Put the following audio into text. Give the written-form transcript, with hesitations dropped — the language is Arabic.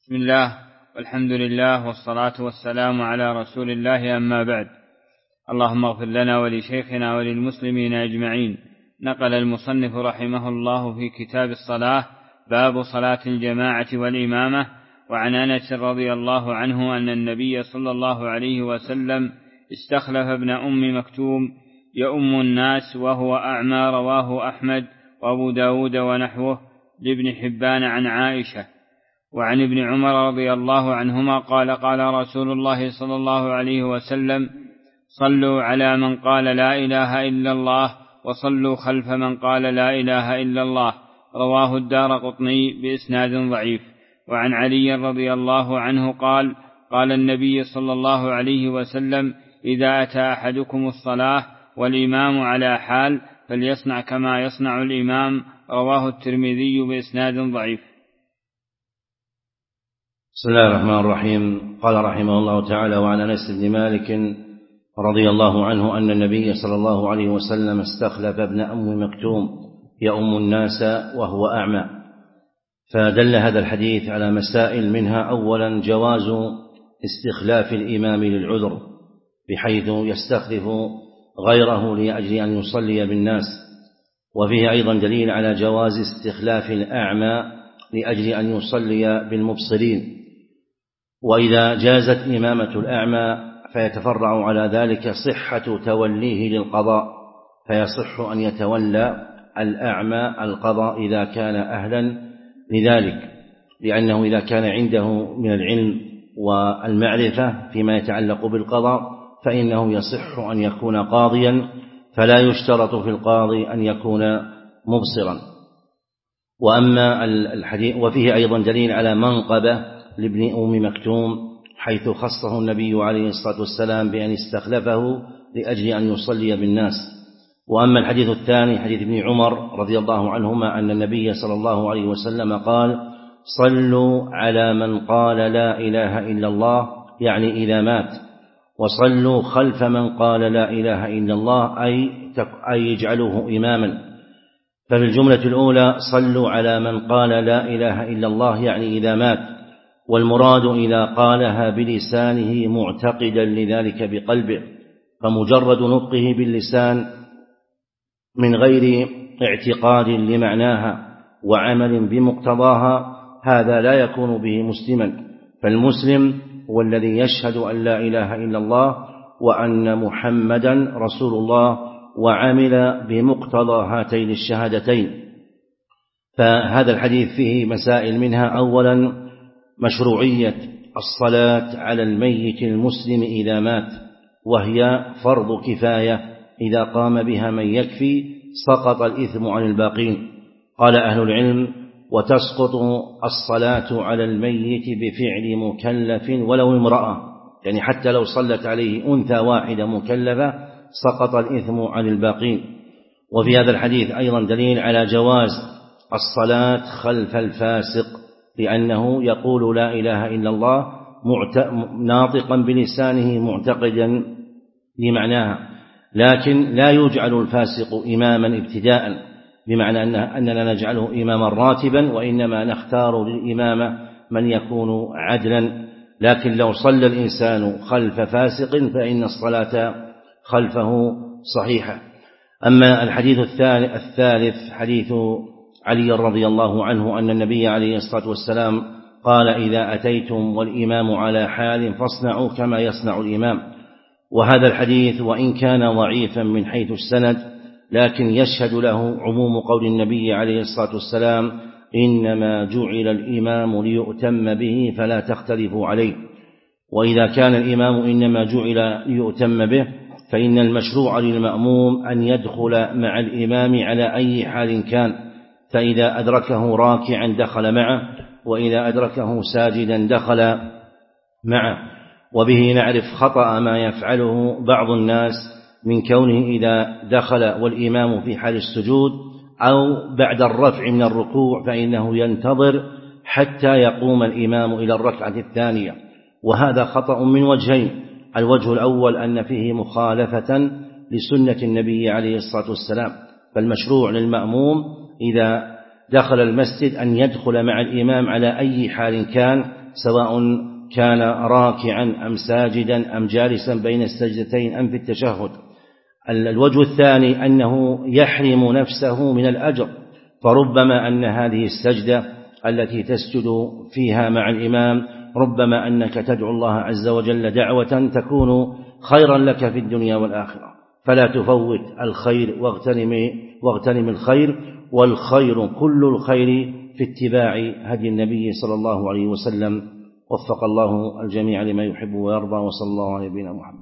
بسم الله والحمد لله والصلاة والسلام على رسول الله، أما بعد. اللهم اغفر لنا ولشيخنا وللمسلمين أجمعين. نقل المصنف رحمه الله في كتاب الصلاة باب صلاة الجماعة والإمامة، وعن أنس رضي الله عنه أن النبي صلى الله عليه وسلم استخلف ابن أم مكتوم يؤم الناس وهو أعمى، رواه أحمد وأبو داود ونحوه لابن حبان عن عائشة. وعن ابن عمر رضي الله عنهما قال قال رسول الله صلى الله عليه وسلم: صلوا على من قال لا إله إلا الله وصلوا خلف من قال لا إله إلا الله، رواه الدارقطني بإسناد ضعيف. وعن علي رضي الله عنه قال قال النبي صلى الله عليه وسلم: إذا أتى أحدكم الصلاة والإمام على حال فليصنع كما يصنع الإمام، رواه الترمذي بإسناد ضعيف. بسم الله الرحمن الرحيم. قال رحمه الله تعالى: وعن أنس بن مالك رضي الله عنه أن النبي صلى الله عليه وسلم استخلف ابن أم مكتوم يؤم الناس وهو أعمى. فدل هذا الحديث على مسائل، منها أولا جواز استخلاف الإمام للعذر، بحيث يستخلف غيره لأجل أن يصلي بالناس. وفيه أيضا دليل على جواز استخلاف الأعمى لأجل أن يصلي بالمبصرين. وإذا جازت إمامة الأعمى فيتفرع على ذلك صحة توليه للقضاء، فيصح أن يتولى الأعمى القضاء إذا كان أهلا لذلك، لأنه إذا كان عنده من العلم والمعرفة فيما يتعلق بالقضاء فإنه يصح أن يكون قاضيا، فلا يشترط في القاضي أن يكون مبصرا. وأما الحديث وفيه أيضا دليل على منقبة لابن أم مكتوم، حيث خصه النبي عليه الصلاة والسلام بأن استخلفه لأجل أن يصلي بالناس. وأما الحديث الثاني حديث ابن عمر رضي الله عنهما أن النبي صلى الله عليه وسلم قال: صلوا على من قال لا إله إلا الله، يعني إذا مات، وصلوا خلف من قال لا إله إلا الله، أي يجعلوه إماما. ففي الجملة الأولى صلوا على من قال لا إله إلا الله يعني إذا مات، والمراد إذا قالها بلسانه معتقدا لذلك بقلبه، فمجرد نطقه باللسان من غير اعتقاد لمعناها وعمل بمقتضاها هذا لا يكون به مسلما. فالمسلم هو الذي يشهد أن لا إله إلا الله وأن محمدا رسول الله وعمل بمقتضى هاتين الشهادتين. فهذا الحديث فيه مسائل، منها أولا مشروعية الصلاة على الميت المسلم إذا مات، وهي فرض كفاية، إذا قام بها من يكفي سقط الإثم عن الباقين. قال أهل العلم: وتسقط الصلاة على الميت بفعل مكلف ولو امرأة، يعني حتى لو صلت عليه أنثى واحدة مكلفة سقط الإثم عن الباقين. وفي هذا الحديث أيضا دليل على جواز الصلاة خلف الفاسق، لأنه يقول لا إله إلا الله ناطقا بلسانه معتقدا لمعناها، لكن لا يجعل الفاسق إماما ابتداء، بمعنى أننا نجعله إماما راتبا، وإنما نختار للإمامة من يكون عدلا. لكن لو صلى الإنسان خلف فاسق فإن الصلاة خلفه صحيحة. أما الحديث الثالث حديث علي رضي الله عنه أن النبي عليه الصلاة والسلام قال: إذا أتيتم والإمام على حال فاصنعوا كما يصنع الإمام. وهذا الحديث وإن كان ضعيفا من حيث السند، لكن يشهد له عموم قول النبي عليه الصلاة والسلام: إنما جعل الإمام ليؤتم به فلا تختلفوا عليه. وإذا كان الإمام إنما جعل ليؤتم به فإن المشروع للمأموم أن يدخل مع الإمام على أي حال كان، فإذا أدركه راكعا دخل معه، وإذا أدركه ساجدا دخل معه. وبه نعرف خطأ ما يفعله بعض الناس من كونه إذا دخل والإمام في حال السجود أو بعد الرفع من الركوع فإنه ينتظر حتى يقوم الإمام إلى الركعة الثانية، وهذا خطأ من وجهين: الوجه الأول أن فيه مخالفة لسنة النبي عليه الصلاة والسلام، فالمشروع للمأموم إذا دخل المسجد أن يدخل مع الإمام على أي حال كان، سواء كان راكعا أم ساجدا أم جالسا بين السجدتين أم في التشهد. الوجه الثاني أنه يحرم نفسه من الأجر، فربما أن هذه السجدة التي تسجد فيها مع الإمام ربما أنك تدعو الله عز وجل دعوة تكون خيرا لك في الدنيا والآخرة، فلا تفوت الخير واغتنم الخير، والخير كل الخير في اتباع هدي النبي صلى الله عليه وسلم. وفق الله الجميع لما يحب ويرضى، وصلى الله على نبينا محمد.